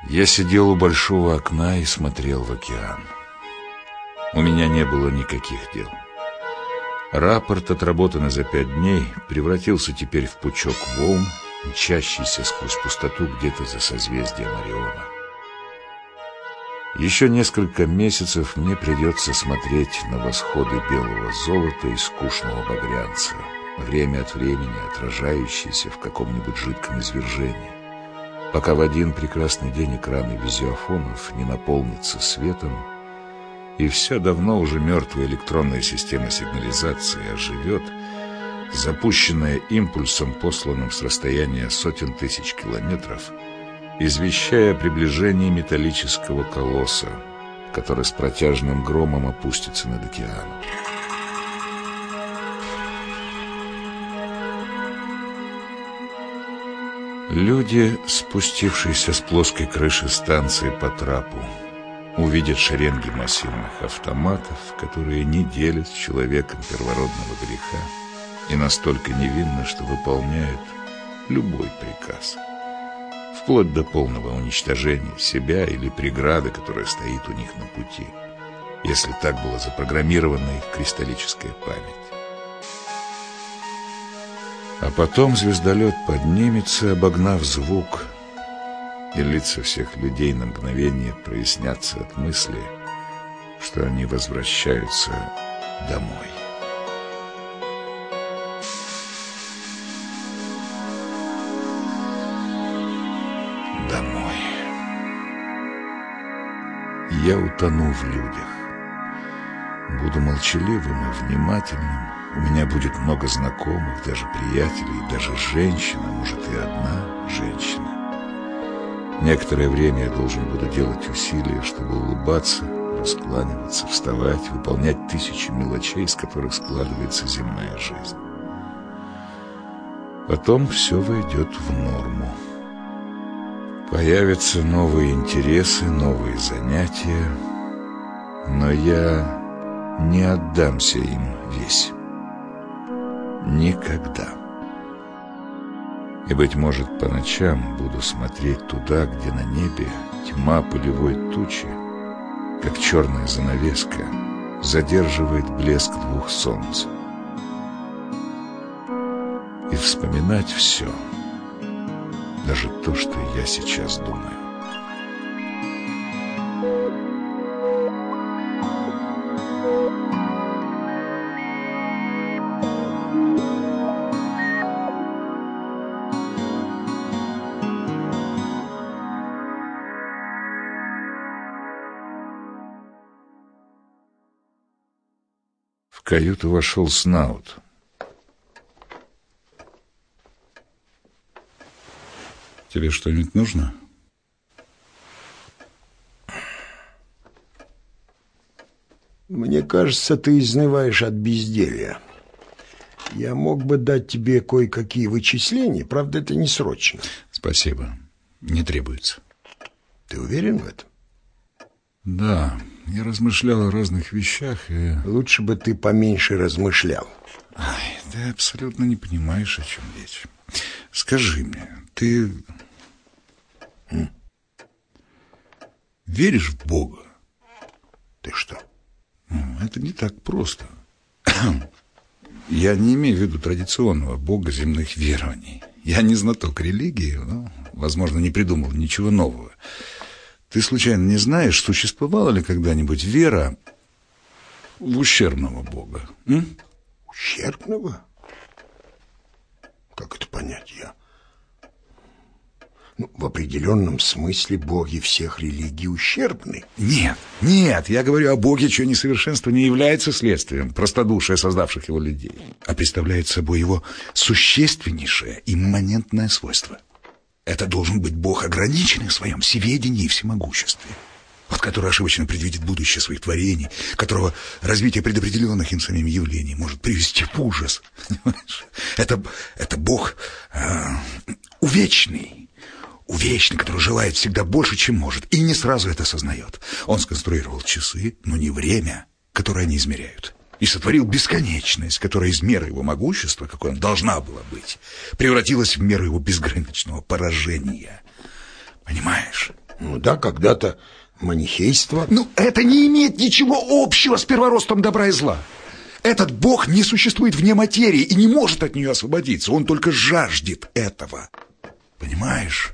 Я сидел у большого окна и смотрел в океан. У меня не было никаких дел. Рапорт, отработанный за 5 дней, превратился теперь в пучок волн, мчащийся сквозь пустоту где-то за созвездием Ориона. Еще несколько месяцев мне придется смотреть на восходы белого золота и скучного багрянца, время от времени отражающиеся в каком-нибудь жидком извержении, пока в один прекрасный день экраны визиофонов не наполнятся светом, и вся давно уже мертвая электронная система сигнализации оживет, запущенная импульсом, посланным с расстояния сотен тысяч километров, извещая о приближении металлического колосса, который с протяжным громом опустится над океаном. Люди, спустившиеся с плоской крыши станции по трапу, увидят шеренги массивных автоматов, которые не делят с человеком первородного греха и настолько невинны, что выполняют любой приказ, вплоть до полного уничтожения себя или преграды, которая стоит у них на пути, если так была запрограммирована их кристаллическая память. А потом звездолет поднимется, обогнав звук, и лица всех людей на мгновение прояснятся от мысли, что они возвращаются домой. Домой. Я утону в людях. Буду молчаливым и внимательным. У меня будет много знакомых, даже приятелей, даже женщина, может и одна женщина. Некоторое время я должен буду делать усилия, чтобы улыбаться, раскланиваться, вставать, выполнять 1000 мелочей, из которых складывается земная жизнь. Потом все войдет в норму. Появятся новые интересы, новые занятия, но я не отдамся им весь. Никогда. И, быть может, по ночам буду смотреть туда, где на небе тьма пылевой тучи, как черная занавеска, задерживает блеск 2 солнц. И вспоминать все, даже то, что я сейчас думаю. В каюту вошел Снаут. Тебе что-нибудь нужно? Мне кажется, ты изнываешь от безделья. Я мог бы дать тебе кое-какие вычисления, правда, это не срочно. Спасибо, не требуется. Ты уверен в этом? Да, я размышлял о разных вещах и... Лучше бы ты поменьше размышлял. Ай, ты абсолютно не понимаешь, о чем речь. Скажи мне, ты... веришь в Бога? Ты что? Это не так просто. Я не имею в виду традиционного Бога земных верований. Я не знаток религии, но, возможно, не придумал ничего нового. Ты случайно не знаешь, существовала ли когда-нибудь вера в ущербного Бога? Ущербного? Как это понять? В определенном смысле боги всех религий ущербны. Нет, я говорю о Боге, чье несовершенство не является следствием простодушия создавших его людей, а представляет собой его существеннейшее имманентное свойство. Это должен быть Бог, ограниченный в своем всеведении и всемогуществе, который ошибочно предвидит будущее своих творений, которого развитие предопределенных им самим явлений может привести в ужас. Это Бог увечный, который желает всегда больше, чем может, и не сразу это осознает. Он сконструировал часы, но не время, которое они измеряют, и сотворил бесконечность, которая из меры его могущества, какой он должна была быть, превратилась в меру его безграничного поражения. Понимаешь? Ну да, когда-то манихейство. Ну, это не имеет ничего общего с перворостом добра и зла. Этот Бог не существует вне материи и не может от нее освободиться. Он только жаждет этого. Понимаешь?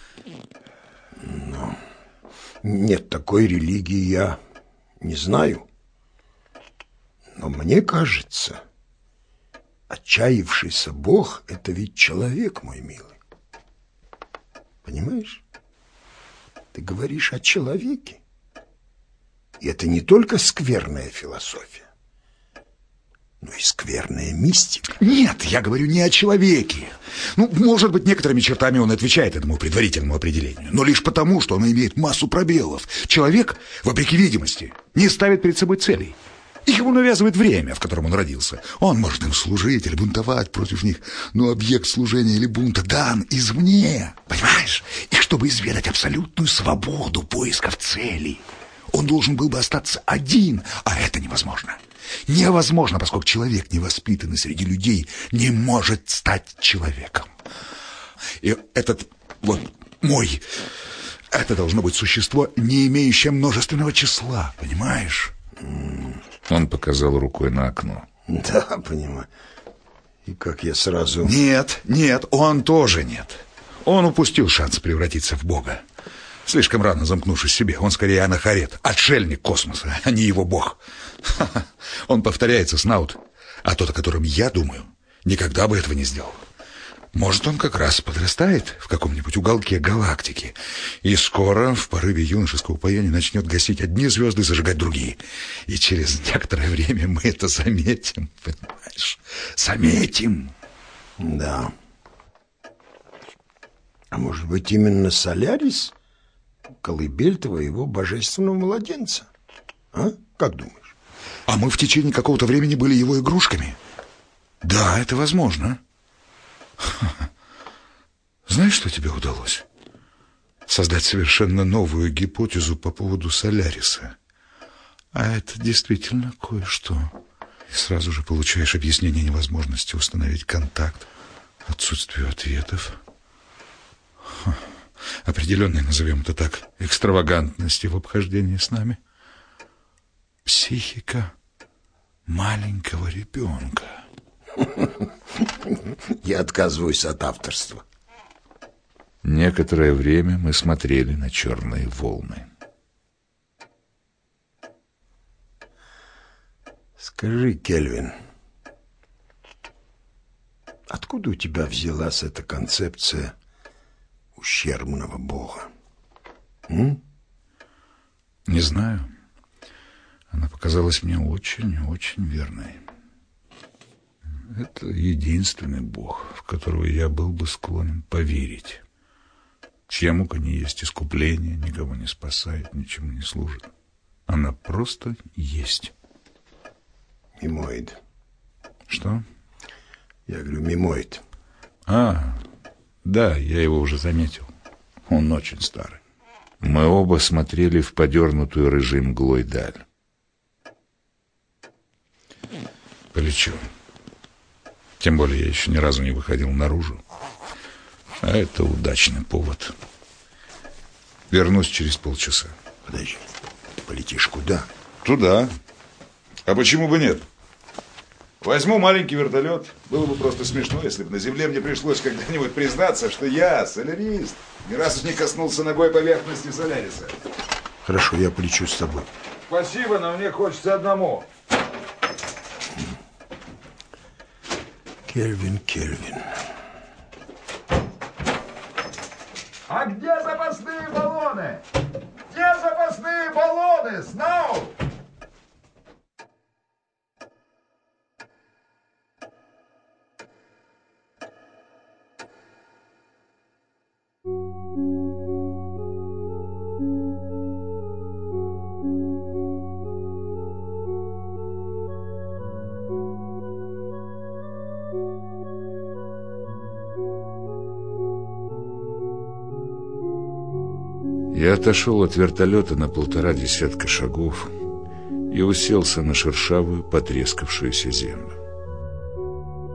Ну, нет, такой религии я не знаю. Но мне кажется, отчаявшийся Бог — это ведь человек, мой милый. Понимаешь? Ты говоришь о человеке. И это не только скверная философия, но и скверная мистика. Нет, я говорю не о человеке. Ну, может быть, некоторыми чертами он отвечает этому предварительному определению, но лишь потому, что он имеет массу пробелов. Человек, вопреки видимости, не ставит перед собой целей. Их ему навязывает время, в котором он родился. Он может им служить или бунтовать против них, но объект служения или бунта дан извне, понимаешь? И чтобы изведать абсолютную свободу поисков целей, он должен был бы остаться один, а это невозможно. Невозможно, поскольку человек, невоспитанный среди людей, не может стать человеком. И этот вот мой, это должно быть существо, не имеющее множественного числа, понимаешь? Он показал рукой на окно. Да, понимаю. И как я сразу... Нет, он тоже нет. Он упустил шанс превратиться в Бога. Слишком рано замкнувшись в себе. Он скорее анахарет, отшельник космоса, а не его Бог. Он повторяется, Снаут. А тот, о котором я думаю, никогда бы этого не сделал. Может, он как раз подрастает в каком-нибудь уголке галактики и скоро в порыве юношеского упоения начнет гасить одни звезды и зажигать другие. И через некоторое время мы это заметим, понимаешь? Заметим. Да. А может быть, именно Солярис — колыбель твоего божественного младенца? А? Как думаешь? А мы в течение какого-то времени были его игрушками? Да, это возможно. Знаешь, что тебе удалось? Создать совершенно новую гипотезу по поводу Соляриса. А это действительно кое-что. И сразу же получаешь объяснение невозможности установить контакт, отсутствию ответов. Определенной, назовем это так, экстравагантности в обхождении с нами. Психика маленького ребенка. Я отказываюсь от авторства. Некоторое время мы смотрели на черные волны. Скажи, Кельвин, откуда у тебя взялась эта концепция ущербного Бога? Не знаю. Она показалась мне очень верной. Это единственный Бог, в которого я был бы склонен поверить. Чья мука не есть искупление, никого не спасает, ничему не служит. Она просто есть. Мимоид. Что? Я говорю, мимоид. Да, я его уже заметил. Он очень старый. Мы оба смотрели в подернутую рыжей мглой даль. Полечу. Тем более я еще ни разу не выходил наружу. А это удачный повод. Вернусь через полчаса. Подожди, полетишь куда? Туда. А почему бы нет? Возьму маленький вертолет. Было бы просто смешно, если бы на земле мне пришлось когда-нибудь признаться, что я солярист. Ни разу не коснулся ногой поверхности Соляриса. Хорошо, я полечу с тобой. Спасибо, но мне хочется одному. Кельвин. А где запасные баллоны? Где запасные баллоны, Сноу? Я отошел от вертолета на 1,5 шагов и уселся на шершавую, потрескавшуюся землю.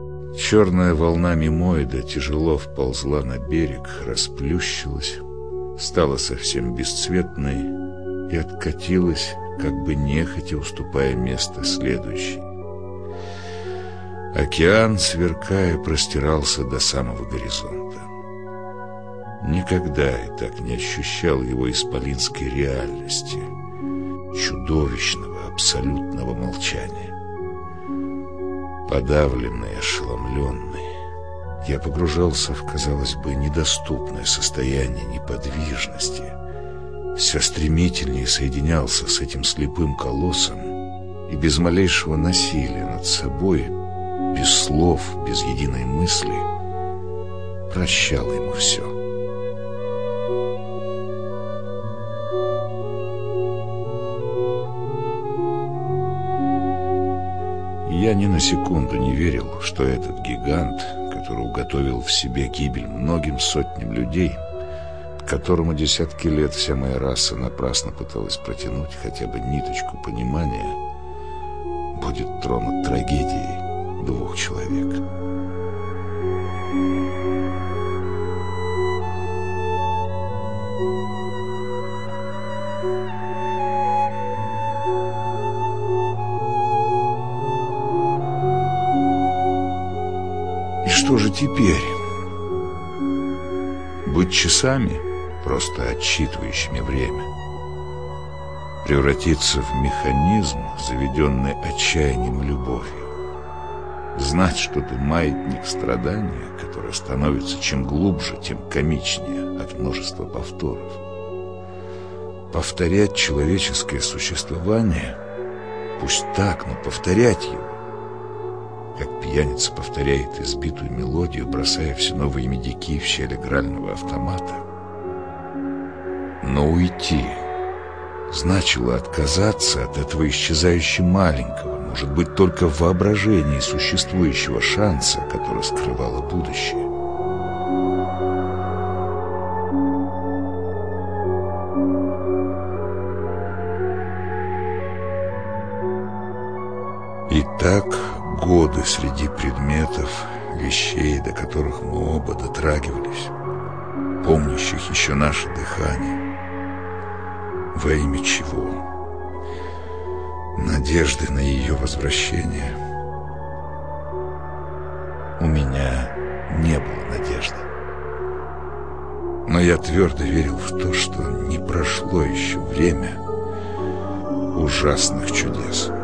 Черная волна мимоида тяжело вползла на берег, расплющилась стала совсем бесцветной и откатилась, как бы нехотя уступая место следующей. Океан, сверкая, простирался до самого горизонта. Никогда я так не ощущал его исполинской реальности, чудовищного, абсолютного молчания. Подавленный, ошеломленный, я погружался в, казалось бы, недоступное состояние неподвижности, все стремительнее соединялся с этим слепым колоссом и без малейшего насилия над собой, без слов, без единой мысли, прощал ему все. Я ни на секунду не верил, что этот гигант, который уготовил в себе гибель многим сотням людей, к которому десятки лет вся моя раса напрасно пыталась протянуть хотя бы ниточку понимания, будет тронут трагедией двух человек. И что же теперь? Быть часами, просто отсчитывающими время? Превратиться в механизм, заведенный отчаянием и любовью? Знать, что ты маятник страдания, который становится чем глубже, тем комичнее от множества повторов? Повторять человеческое существование? Пусть так, но повторять его, как пьяница повторяет избитую мелодию, бросая все новые медики в щель игрального автомата. Но уйти значило отказаться от этого исчезающе маленького, может быть, только в воображении существующего шанса, который скрывало будущее. И так годы среди предметов, вещей, до которых мы оба дотрагивались, помнящих еще наше дыхание. Во имя чего? Надежды на ее возвращение? У меня не было надежды. Но я твердо верил в то, что не прошло еще время ужасных чудес.